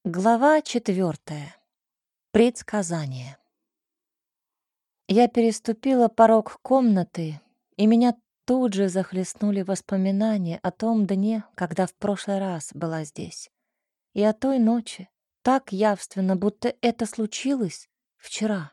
Глава 4. Предсказание. Я переступила порог комнаты, и меня тут же захлестнули воспоминания о том дне, когда в прошлый раз была здесь, и о той ночи, так явственно, будто это случилось вчера.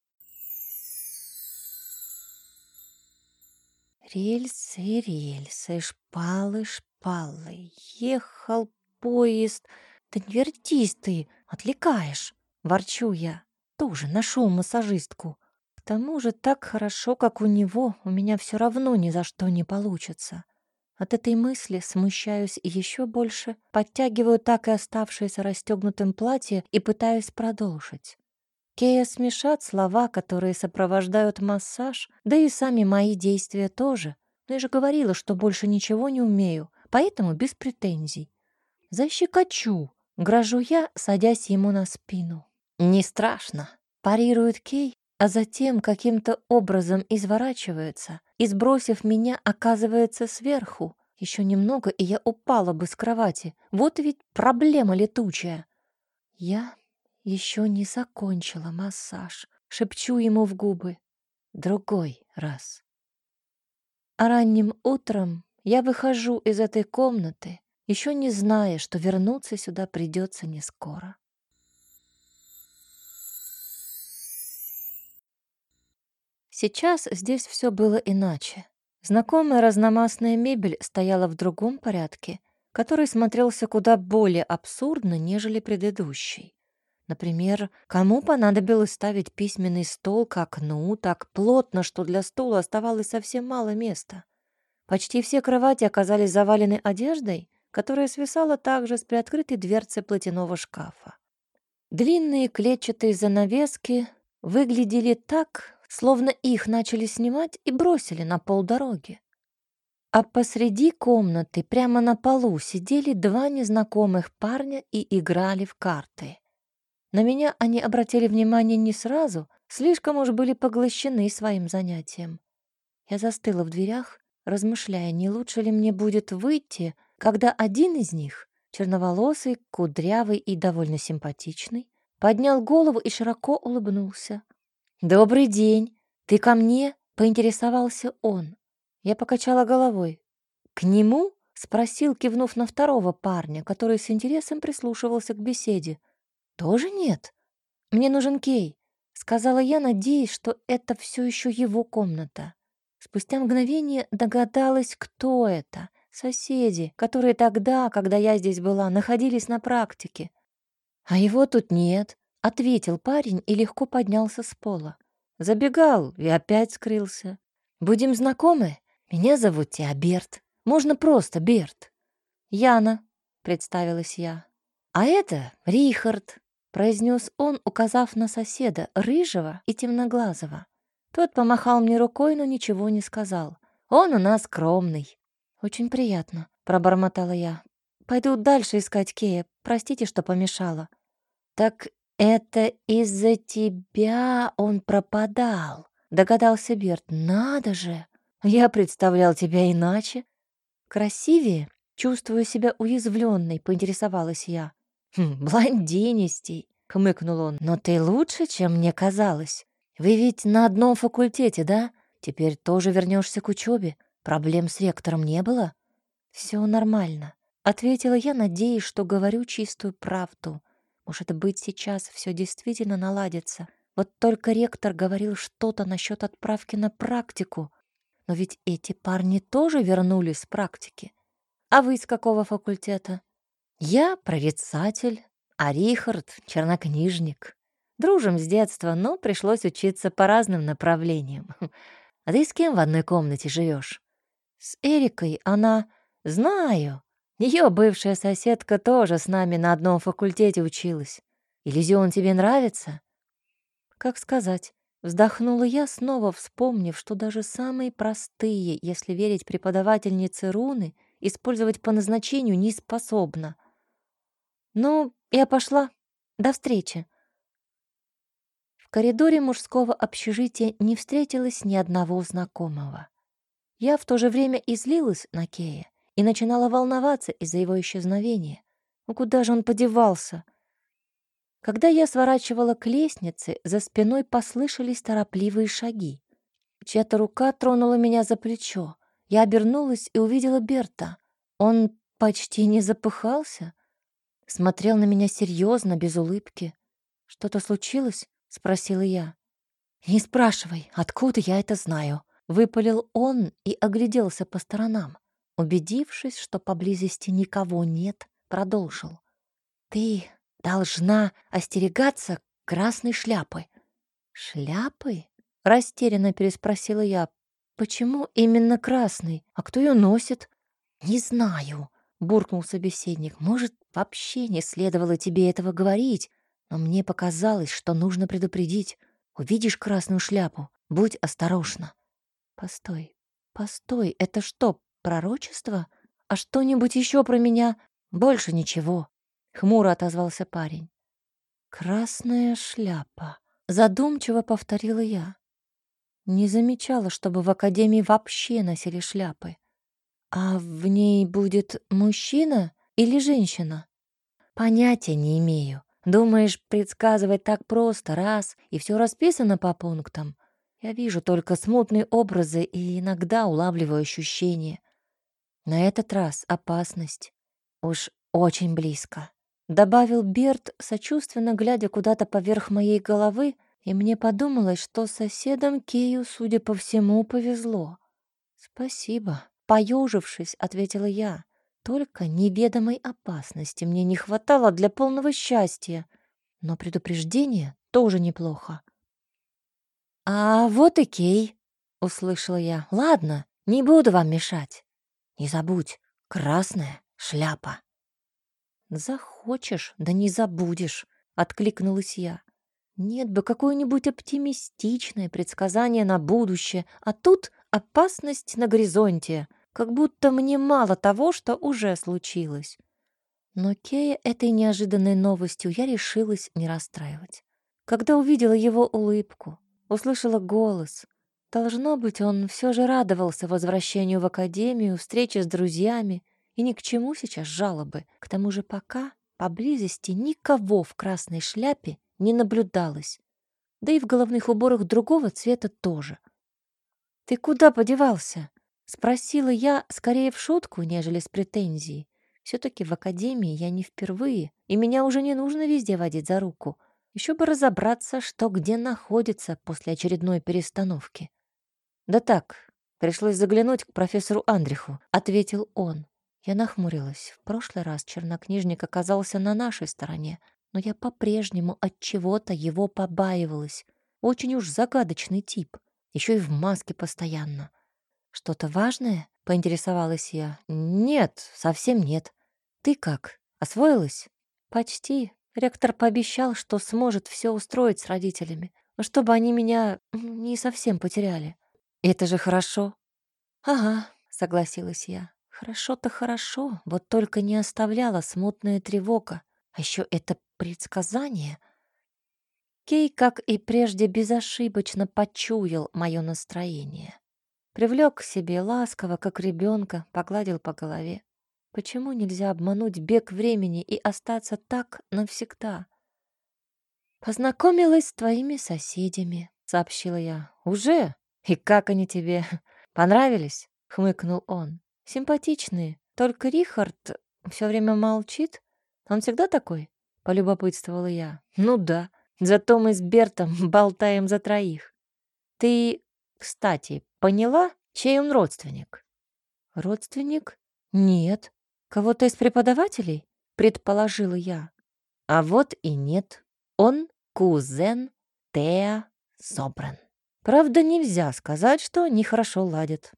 Рельсы, рельсы, шпалы, шпалы. Ехал поезд. Да не вертись ты, отвлекаешь. Ворчу я. Тоже нашел массажистку. К тому же так хорошо, как у него, у меня все равно ни за что не получится. От этой мысли смущаюсь еще больше, подтягиваю так и оставшееся расстегнутым платье и пытаюсь продолжить. Кея смешат слова, которые сопровождают массаж, да и сами мои действия тоже. Но я же говорила, что больше ничего не умею, поэтому без претензий. «Защекочу», — грожу я, садясь ему на спину. «Не страшно», — парирует Кей, а затем каким-то образом изворачивается и, сбросив меня, оказывается сверху. Еще немного, и я упала бы с кровати. Вот ведь проблема летучая. Я еще не закончила массаж. Шепчу ему в губы. Другой раз. А ранним утром я выхожу из этой комнаты, еще не зная, что вернуться сюда придется не скоро. Сейчас здесь все было иначе. Знакомая разномастная мебель стояла в другом порядке, который смотрелся куда более абсурдно, нежели предыдущий. Например, кому понадобилось ставить письменный стол к окну так плотно, что для стула оставалось совсем мало места? Почти все кровати оказались завалены одеждой, которая свисала также с приоткрытой дверцы платяного шкафа. Длинные клетчатые занавески выглядели так, словно их начали снимать и бросили на полдороги. А посреди комнаты, прямо на полу, сидели два незнакомых парня и играли в карты. На меня они обратили внимание не сразу, слишком уж были поглощены своим занятием. Я застыла в дверях, размышляя, не лучше ли мне будет выйти, когда один из них, черноволосый, кудрявый и довольно симпатичный, поднял голову и широко улыбнулся. «Добрый день! Ты ко мне?» — поинтересовался он. Я покачала головой. «К нему?» — спросил, кивнув на второго парня, который с интересом прислушивался к беседе. «Тоже нет? Мне нужен Кей», — сказала я, надеясь, что это все еще его комната. Спустя мгновение догадалась, кто это. Соседи, которые тогда, когда я здесь была, находились на практике. «А его тут нет», — ответил парень и легко поднялся с пола. Забегал и опять скрылся. «Будем знакомы? Меня зовут Теоберт. Можно просто Берт». «Яна», — представилась я. «А это Рихард», — произнес он, указав на соседа, рыжего и темноглазого. Тот помахал мне рукой, но ничего не сказал. «Он у нас скромный». «Очень приятно», — пробормотала я. «Пойду дальше искать Кея. Простите, что помешала». «Так это из-за тебя он пропадал», — догадался Берт. «Надо же! Я представлял тебя иначе». «Красивее?» Чувствуя себя уязвленной, поинтересовалась я. «Блондинистей», — хмыкнул он. «Но ты лучше, чем мне казалось. Вы ведь на одном факультете, да? Теперь тоже вернешься к учебе. Проблем с ректором не было?» «Все нормально», — ответила я, надеясь, что говорю чистую правду. Может быть, сейчас все действительно наладится. Вот только ректор говорил что-то насчет отправки на практику. Но ведь эти парни тоже вернулись с практики. А вы с какого факультета? Я прорицатель, а Рихард — чернокнижник. Дружим с детства, но пришлось учиться по разным направлениям. А ты с кем в одной комнате живешь? С Эрикой. Она... Знаю. Ее бывшая соседка тоже с нами на одном факультете училась. Иллюзион тебе нравится? Как сказать? Вздохнула я, снова вспомнив, что даже самые простые, если верить преподавательнице руны, использовать по назначению не способна. «Ну, я пошла. До встречи». В коридоре мужского общежития не встретилось ни одного знакомого. Я в то же время и злилась на Кея и начинала волноваться из-за его исчезновения. Ну куда же он подевался? Когда я сворачивала к лестнице, за спиной послышались торопливые шаги. Чья-то рука тронула меня за плечо. Я обернулась и увидела Берта. Он почти не запыхался, смотрел на меня серьезно, без улыбки. «Что-то случилось?» — спросила я. «Не спрашивай, откуда я это знаю?» — выпалил он и огляделся по сторонам. Убедившись, что поблизости никого нет, продолжил. «Ты должна остерегаться красной шляпы». «Шляпы?» — растерянно переспросила я. «Почему именно красный? А кто ее носит?» «Не знаю», — буркнул собеседник. «Может, вообще не следовало тебе этого говорить, но мне показалось, что нужно предупредить. Увидишь красную шляпу, будь осторожна». «Постой, постой, это что, пророчество? А что-нибудь еще про меня?» «Больше ничего», — хмуро отозвался парень. «Красная шляпа», — задумчиво повторила я. Не замечала, чтобы в академии вообще носили шляпы. «А в ней будет мужчина или женщина?» «Понятия не имею. Думаешь, предсказывать так просто, раз, и все расписано по пунктам? Я вижу только смутные образы и иногда улавливаю ощущения. На этот раз опасность. Уж очень близко», — добавил Берт, сочувственно глядя куда-то поверх моей головы, и мне подумалось, что соседам Кею, судя по всему, повезло. «Спасибо», — поежившись, ответила я. «Только неведомой опасности мне не хватало для полного счастья, но предупреждение тоже неплохо». «А вот и Кей», — услышала я. «Ладно, не буду вам мешать. Не забудь, красная шляпа». «Захочешь, да не забудешь», — откликнулась я. «Нет бы какое-нибудь оптимистичное предсказание на будущее, а тут опасность на горизонте, как будто мне мало того, что уже случилось». Но Кея этой неожиданной новостью я решилась не расстраивать. Когда увидела его улыбку, услышала голос, должно быть, он все же радовался возвращению в академию, встрече с друзьями, и ни к чему сейчас жалобы. К тому же пока поблизости никого в красной шляпе не наблюдалось, да и в головных уборах другого цвета тоже. «Ты куда подевался?» — спросила я скорее в шутку, нежели с претензией. Все-таки в академии я не впервые, и меня уже не нужно везде водить за руку. Еще бы разобраться, что где находится после очередной перестановки. «Да так, пришлось заглянуть к профессору Андриху», — ответил он. Я нахмурилась. В прошлый раз чернокнижник оказался на нашей стороне, но я по-прежнему от чего-то его побаивалась. Очень уж загадочный тип, еще и в маске постоянно. «Что-то важное?» — поинтересовалась я. «Нет, совсем нет. Ты как, освоилась?» «Почти. Ректор пообещал, что сможет все устроить с родителями, чтобы они меня не совсем потеряли». «Это же хорошо». «Ага», — согласилась я. «Хорошо-то хорошо, вот только не оставляла смутная тревога. А еще это предсказание». Кей, как и прежде, безошибочно почуял мое настроение. Привлек к себе ласково, как ребенка, погладил по голове. Почему нельзя обмануть бег времени и остаться так навсегда? «Познакомилась с твоими соседями», — сообщила я. «Уже? И как они тебе? Понравились?» — хмыкнул он. «Симпатичные. Только Рихард все время молчит. Он всегда такой?» — полюбопытствовала я. «Ну да. Зато мы с Бертом болтаем за троих. Ты, кстати, поняла, чей он родственник?» «Родственник? Нет. Кого-то из преподавателей?» — предположила я. А вот и нет. Он кузен Теа Собран. Правда, нельзя сказать, что они хорошо ладят.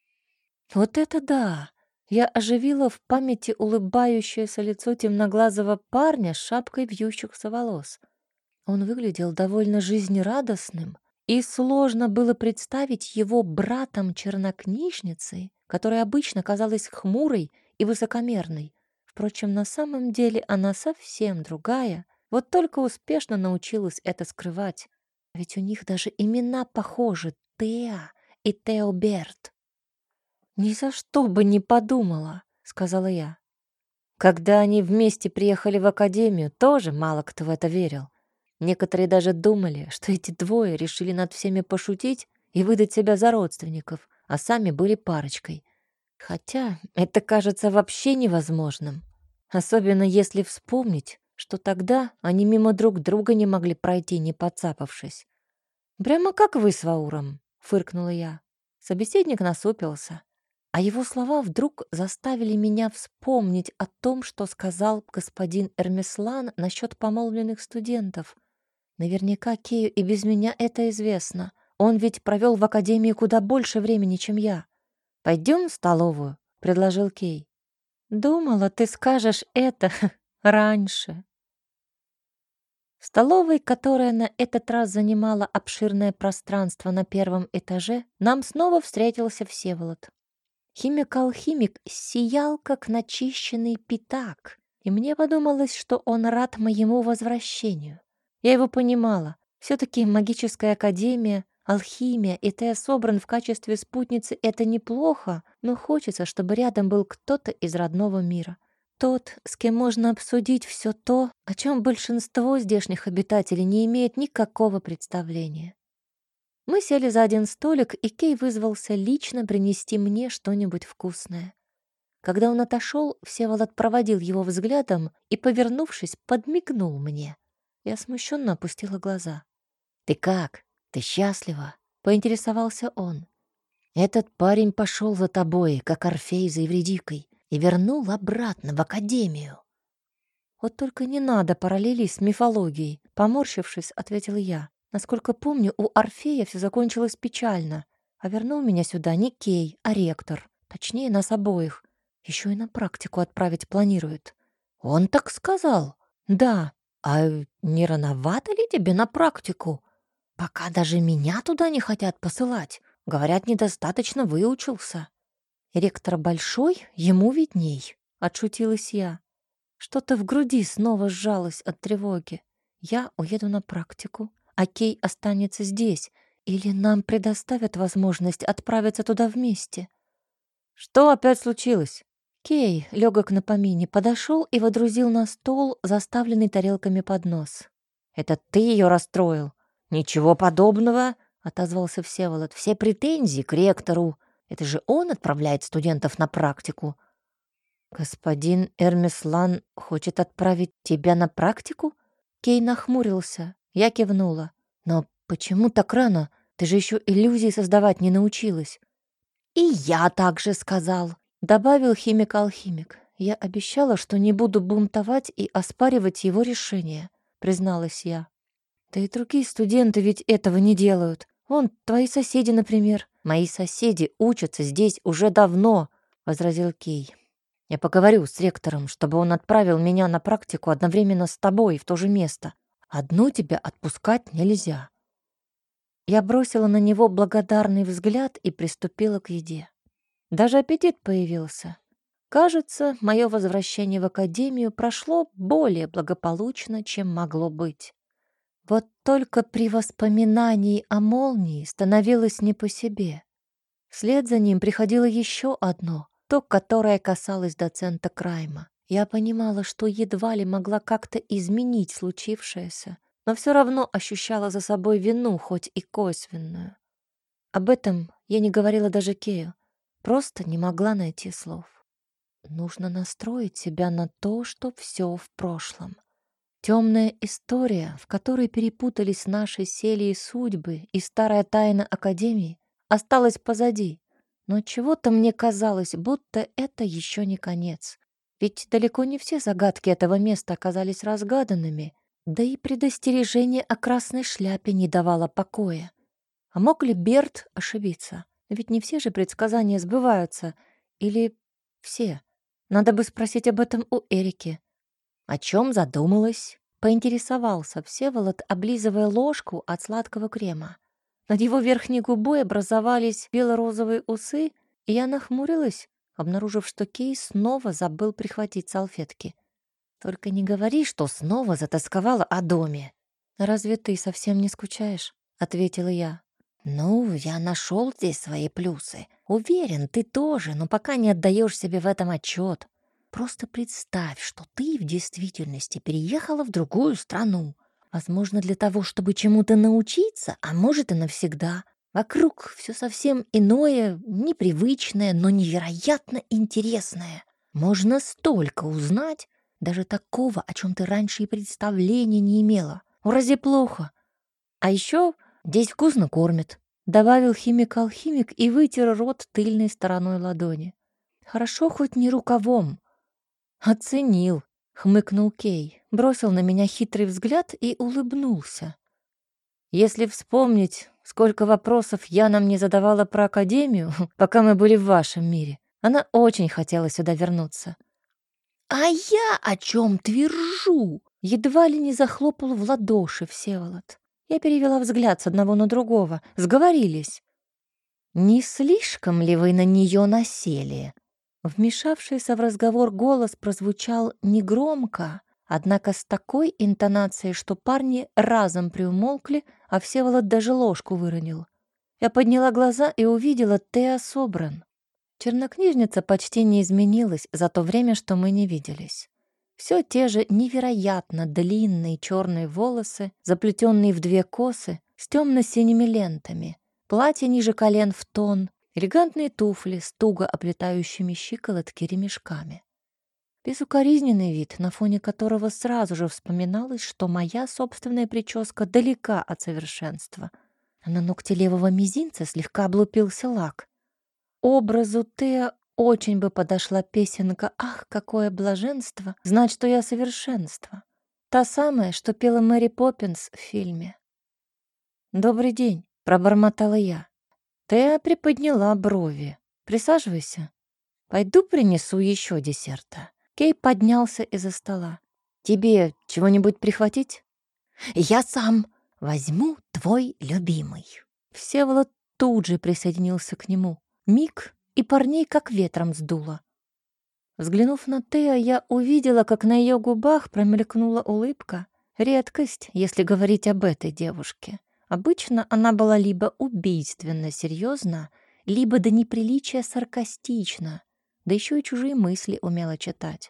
Вот это да! Я оживила в памяти улыбающееся лицо темноглазого парня с шапкой вьющихся волос. Он выглядел довольно жизнерадостным, и сложно было представить его братом-чернокнижницей, которая обычно казалась хмурой и высокомерной. Впрочем, на самом деле она совсем другая, вот только успешно научилась это скрывать. Ведь у них даже имена похожи — Теа и Теоберт. «Ни за что бы не подумала», — сказала я. Когда они вместе приехали в академию, тоже мало кто в это верил. Некоторые даже думали, что эти двое решили над всеми пошутить и выдать себя за родственников, а сами были парочкой. Хотя это кажется вообще невозможным. Особенно если вспомнить, что тогда они мимо друг друга не могли пройти, не подцапавшись. «Прямо как вы с Вауром», — фыркнула я. Собеседник насупился, а его слова вдруг заставили меня вспомнить о том, что сказал господин Эрмеслан насчет помолвленных студентов. Наверняка Кею и без меня это известно. Он ведь провел в академии куда больше времени, чем я. «Пойдем в столовую», — предложил Кей. «Думала, ты скажешь это раньше». В столовой, которая на этот раз занимала обширное пространство на первом этаже, нам снова встретился Всеволод. Химик-алхимик сиял, как начищенный пятак, и мне подумалось, что он рад моему возвращению. Я его понимала. Все-таки магическая академия, алхимия и Тея собран в качестве спутницы — это неплохо, но хочется, чтобы рядом был кто-то из родного мира. Тот, с кем можно обсудить все то, о чем большинство здешних обитателей не имеет никакого представления. Мы сели за один столик, и Кей вызвался лично принести мне что-нибудь вкусное. Когда он отошел, Всеволод проводил его взглядом и, повернувшись, подмигнул мне. Я смущенно опустила глаза. «Ты как? Ты счастлива?» — поинтересовался он. «Этот парень пошел за тобой, как Орфей за Евредикой, и вернул обратно в академию». «Вот только не надо параллелей с мифологией», — поморщившись, ответила я. «Насколько помню, у Орфея все закончилось печально, а вернул меня сюда не Кей, а ректор, точнее, нас обоих. Еще и на практику отправить планирует». «Он так сказал?» «Да. А не рановато ли тебе на практику? Пока даже меня туда не хотят посылать. Говорят, недостаточно выучился». «Ректор большой, ему видней», — отшутилась я. Что-то в груди снова сжалось от тревоги. Я уеду на практику, а Кей останется здесь, или нам предоставят возможность отправиться туда вместе. Что опять случилось? Кей, легок на помине, подошел и водрузил на стол заставленный тарелками поднос. «Это ты ее расстроил?» «Ничего подобного», — отозвался Всеволод. «Все претензии к ректору. Это же он отправляет студентов на практику». «Господин Эрмеслан хочет отправить тебя на практику?» Кей нахмурился. Я кивнула. «Но почему так рано? Ты же еще иллюзии создавать не научилась». «И я так же сказал», — добавил химик-алхимик. «Я обещала, что не буду бунтовать и оспаривать его решение», — призналась я. «Да и другие студенты ведь этого не делают. Вон, твои соседи, например». «Мои соседи учатся здесь уже давно», — возразил Кей. «Я поговорю с ректором, чтобы он отправил меня на практику одновременно с тобой в то же место. Одну тебя отпускать нельзя». Я бросила на него благодарный взгляд и приступила к еде. Даже аппетит появился. Кажется, мое возвращение в академию прошло более благополучно, чем могло быть. Вот только при воспоминании о молнии становилось не по себе. Вслед за ним приходило еще одно, то, которое касалось доцента Крайма. Я понимала, что едва ли могла как-то изменить случившееся, но все равно ощущала за собой вину, хоть и косвенную. Об этом я не говорила даже Кею, просто не могла найти слов. Нужно настроить себя на то, что все в прошлом. Темная история, в которой перепутались наши сели судьбы и старая тайна Академии, осталась позади. Но чего-то мне казалось, будто это еще не конец. Ведь далеко не все загадки этого места оказались разгаданными, да и предостережение о красной шляпе не давало покоя. А мог ли Берт ошибиться? Ведь не все же предсказания сбываются. Или все? Надо бы спросить об этом у Эрики. «О чем задумалась?» — поинтересовался Всеволод, облизывая ложку от сладкого крема. Над его верхней губой образовались бело-розовые усы, и я нахмурилась, обнаружив, что Кей снова забыл прихватить салфетки. «Только не говори, что снова затасковала о доме». «Разве ты совсем не скучаешь?» — ответила я. «Ну, я нашел здесь свои плюсы. Уверен, ты тоже, но пока не отдаешь себе в этом отчет. Просто представь, что ты в действительности переехала в другую страну. Возможно, для того, чтобы чему-то научиться, а может и навсегда. Вокруг все совсем иное, непривычное, но невероятно интересное. Можно столько узнать, даже такого, о чем ты раньше и представления не имела. Разве плохо? А еще здесь вкусно кормят. Добавил химик-алхимик и вытер рот тыльной стороной ладони. Хорошо хоть не рукавом. Оценил, хмыкнул Кей, бросил на меня хитрый взгляд и улыбнулся. Если вспомнить, сколько вопросов я нам не задавала про Академию, пока мы были в вашем мире, она очень хотела сюда вернуться. «А я о чем твержу?» Едва ли не захлопал в ладоши Всеволод. Я перевела взгляд с одного на другого. Сговорились. «Не слишком ли вы на нее насели?» Вмешавшийся в разговор голос прозвучал негромко, однако с такой интонацией, что парни разом приумолкли, а Всеволод даже ложку выронил. Я подняла глаза и увидела Теа Собран. Чернокнижница почти не изменилась за то время, что мы не виделись. Все те же невероятно длинные черные волосы, заплетенные в две косы, с темно-синими лентами, платье ниже колен в тон, элегантные туфли с туго оплетающими щиколотки ремешками. Безукоризненный вид, на фоне которого сразу же вспоминалось, что моя собственная прическа далека от совершенства. А на ногте левого мизинца слегка облупился лак. Образу Теа очень бы подошла песенка «Ах, какое блаженство! Знать, что я совершенство!» Та самая, что пела Мэри Поппинс в фильме. «Добрый день», — пробормотала я. Теа приподняла брови. «Присаживайся. Пойду принесу еще десерта». Кей поднялся из-за стола. «Тебе чего-нибудь прихватить?» «Я сам возьму твой любимый». Всеволод тут же присоединился к нему. Миг, и парней как ветром сдуло. Взглянув на Теа, я увидела, как на ее губах промелькнула улыбка. Редкость, если говорить об этой девушке. Обычно она была либо убийственно серьезна, либо до неприличия саркастична, да еще и чужие мысли умела читать.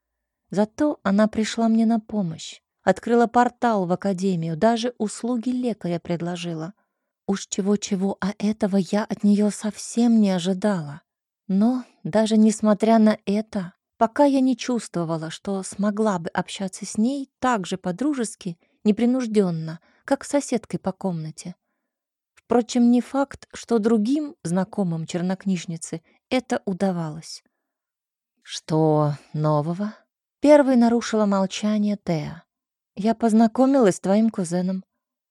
Зато она пришла мне на помощь, открыла портал в академию, даже услуги лекаря предложила. Уж чего-чего, а этого я от нее совсем не ожидала. Но даже несмотря на это, пока я не чувствовала, что смогла бы общаться с ней так же по-дружески, непринужденно, как с соседкой по комнате. Впрочем, не факт, что другим знакомым чернокнижницы это удавалось. «Что нового?» Первой нарушила молчание Теа. «Я познакомилась с твоим кузеном».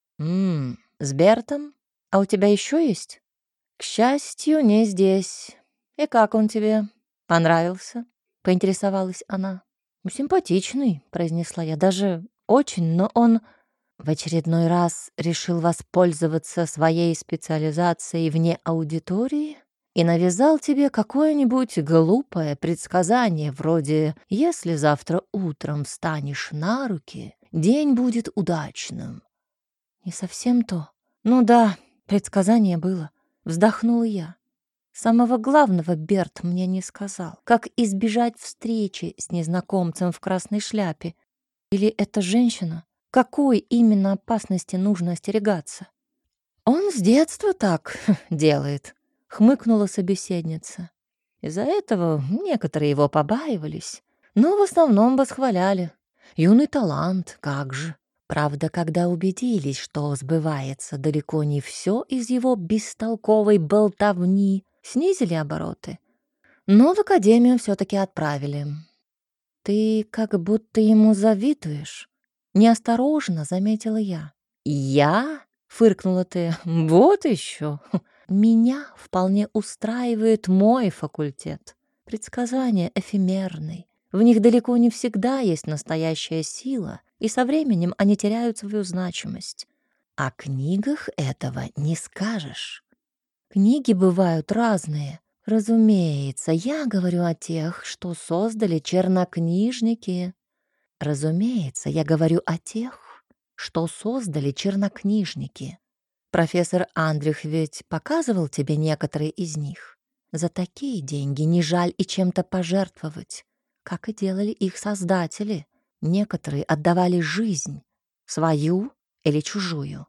С Бертом? А у тебя еще есть?» «К счастью, не здесь. И как он тебе? Понравился?» — поинтересовалась она. «Симпатичный», — произнесла я, — «даже очень, но он в очередной раз решил воспользоваться своей специализацией вне аудитории и навязал тебе какое-нибудь глупое предсказание вроде «если завтра утром встанешь на руки, день будет удачным». «Не совсем то. Ну да, предсказание было». Вздохнула я. Самого главного Берт мне не сказал. Как избежать встречи с незнакомцем в красной шляпе? Или эта женщина? Какой именно опасности нужно остерегаться? «Он с детства так делает», — хмыкнула собеседница. Из-за этого некоторые его побаивались, но в основном восхваляли. Юный талант, как же. Правда, когда убедились, что сбывается далеко не все из его бестолковой болтовни, снизили обороты. Но в академию все-таки отправили. «Ты как будто ему завидуешь», — неосторожно заметила я. «Я?» — фыркнула ты. «Вот еще. Меня вполне устраивает мой факультет. Предсказания эфемерны. В них далеко не всегда есть настоящая сила, и со временем они теряют свою значимость. О книгах этого не скажешь. Книги бывают разные. Разумеется, я говорю о тех, что создали чернокнижники. Разумеется, я говорю о тех, что создали чернокнижники. Профессор Андрюх ведь показывал тебе некоторые из них. За такие деньги не жаль и чем-то пожертвовать. как и делали их создатели. Некоторые отдавали жизнь, свою или чужую.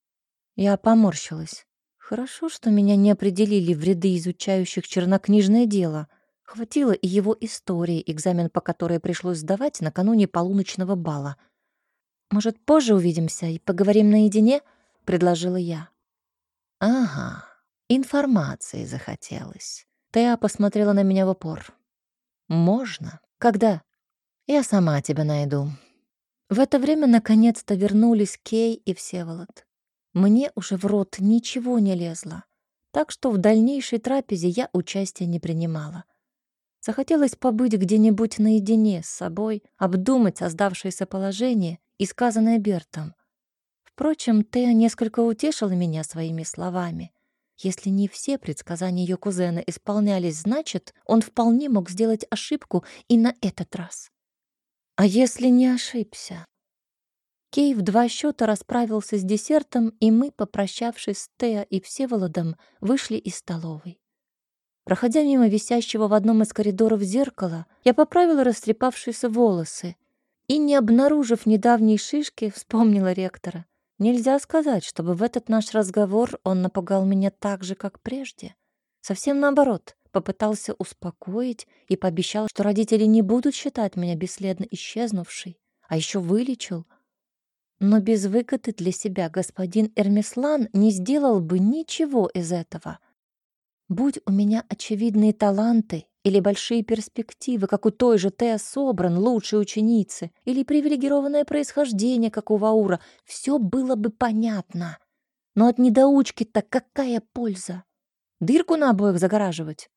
Я поморщилась. Хорошо, что меня не определили в ряды изучающих чернокнижное дело. Хватило и его истории, экзамен по которой пришлось сдавать накануне полуночного бала. «Может, позже увидимся и поговорим наедине?» — предложила я. «Ага, информации захотелось». Теа посмотрела на меня в упор. «Можно? Когда?» «Я сама тебя найду». В это время наконец-то вернулись Кей и Всеволод. Мне уже в рот ничего не лезло, так что в дальнейшей трапезе я участия не принимала. Захотелось побыть где-нибудь наедине с собой, обдумать создавшееся положение и сказанное Бертом. Впрочем, Теа несколько утешила меня своими словами. Если не все предсказания ее кузена исполнялись, значит, он вполне мог сделать ошибку и на этот раз. А если не ошибся? Кей в 2 счета расправился с десертом, и мы, попрощавшись с Теа и Всеволодом, вышли из столовой. Проходя мимо висящего в одном из коридоров зеркала, я поправила растрепавшиеся волосы и, не обнаружив недавней шишки, вспомнила ректора. Нельзя сказать, чтобы в этот наш разговор он напугал меня так же, как прежде. Совсем наоборот, попытался успокоить и пообещал, что родители не будут считать меня бесследно исчезнувшей, а еще вылечил. Но без выгоды для себя господин Эрмислан не сделал бы ничего из этого. Будь у меня очевидные таланты или большие перспективы, как у той же Теа Собран, лучшей ученицы, или привилегированное происхождение, как у Ваура, все было бы понятно. Но от недоучки-то какая польза? Дырку на обоих загораживать?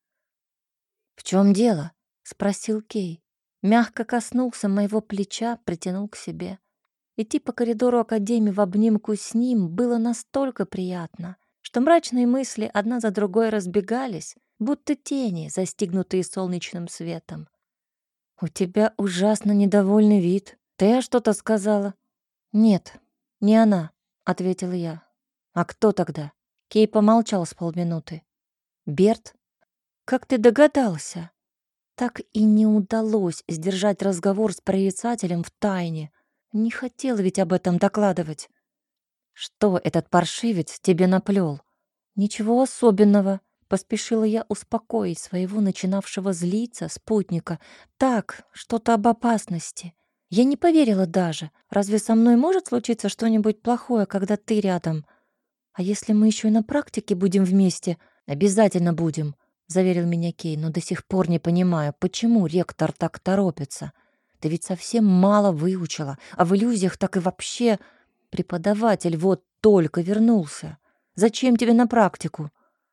«В чем дело?» — спросил Кей. Мягко коснулся моего плеча, притянул к себе. Идти по коридору академии в обнимку с ним было настолько приятно, что мрачные мысли одна за другой разбегались, будто тени, застигнутые солнечным светом. «У тебя ужасно недовольный вид. Ты что-то сказала?» «Нет, не она», — ответила я. «А кто тогда?» Кей помолчал с полминуты. «Берт? Как ты догадался?» Так и не удалось сдержать разговор с прорицателем в тайне. Не хотела ведь об этом докладывать. «Что этот паршивец тебе наплел?» «Ничего особенного», — поспешила я успокоить своего начинавшего злиться спутника. «Так, что-то об опасности. Я не поверила даже. Разве со мной может случиться что-нибудь плохое, когда ты рядом? А если мы еще и на практике будем вместе? Обязательно будем», — заверил меня Кей, но до сих пор не понимаю, почему ректор так торопится. Ты ведь совсем мало выучила, а в иллюзиях так и вообще... Преподаватель вот только вернулся. Зачем тебе на практику?»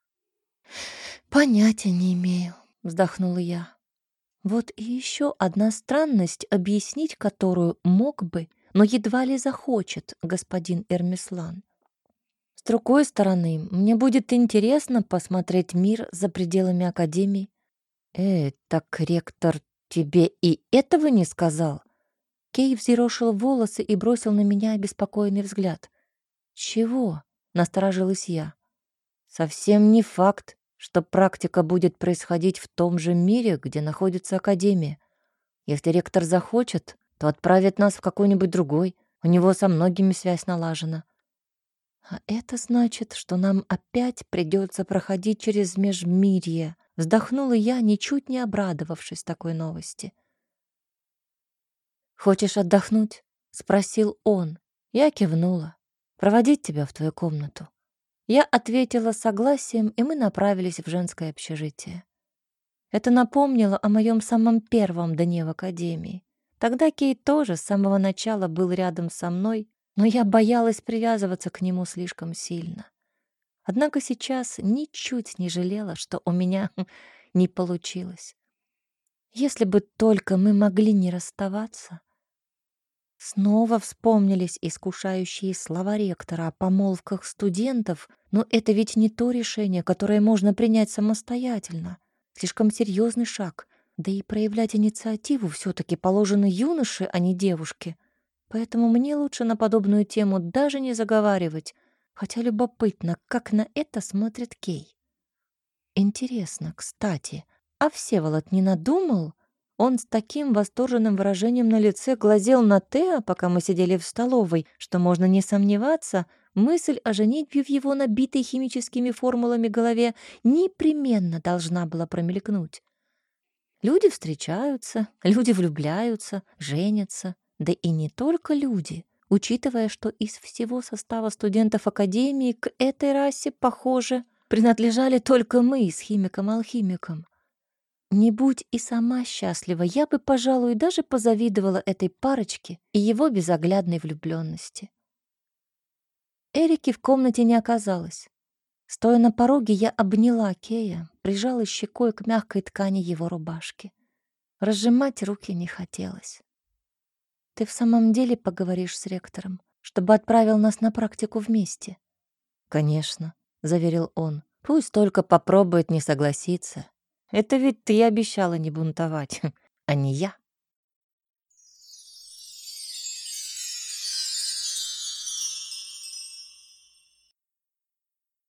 «Понятия не имею», — вздохнула я. Вот и еще одна странность, объяснить которую мог бы, но едва ли захочет господин Эрмислан. С другой стороны, мне будет интересно посмотреть мир за пределами академии. Так ректор тебе и этого не сказал?» Кей взъерошил волосы и бросил на меня обеспокоенный взгляд. «Чего?» — насторожилась я. «Совсем не факт, что практика будет происходить в том же мире, где находится Академия. Если ректор захочет, то отправит нас в какой-нибудь другой. У него со многими связь налажена». «А это значит, что нам опять придется проходить через межмирье», — вздохнула я, ничуть не обрадовавшись такой новости. «Хочешь отдохнуть?» — спросил он. Я кивнула. «Проводить тебя в твою комнату?» Я ответила согласием, и мы направились в женское общежитие. Это напомнило о моем самом первом дне в академии. Тогда Кей тоже с самого начала был рядом со мной, но я боялась привязываться к нему слишком сильно. Однако сейчас ничуть не жалела, что у меня не получилось. Если бы только мы могли не расставаться. Снова вспомнились искушающие слова ректора о помолвках студентов, но это ведь не то решение, которое можно принять самостоятельно. Слишком серьезный шаг, да и проявлять инициативу все-таки положено юноше, а не девушке. Поэтому мне лучше на подобную тему даже не заговаривать, хотя любопытно, как на это смотрит Кей. Интересно, кстати, а Всеволод не надумал? Он с таким восторженным выражением на лице глазел на Теа, пока мы сидели в столовой, что можно не сомневаться, мысль о женитьбе в его набитой химическими формулами голове непременно должна была промелькнуть. Люди встречаются, люди влюбляются, женятся. Да и не только люди, учитывая, что из всего состава студентов академии к этой расе, похоже, принадлежали только мы с химиком-алхимиком. Не будь и сама счастлива, я бы, пожалуй, даже позавидовала этой парочке и его безоглядной влюбленности. Эрики в комнате не оказалось. Стоя на пороге, я обняла Кея, прижала щекой к мягкой ткани его рубашки. Разжимать руки не хотелось. «Ты в самом деле поговоришь с ректором, чтобы отправил нас на практику вместе?» «Конечно», — заверил он. «Пусть только попробует не согласиться. Это ведь ты обещала не бунтовать, а не я».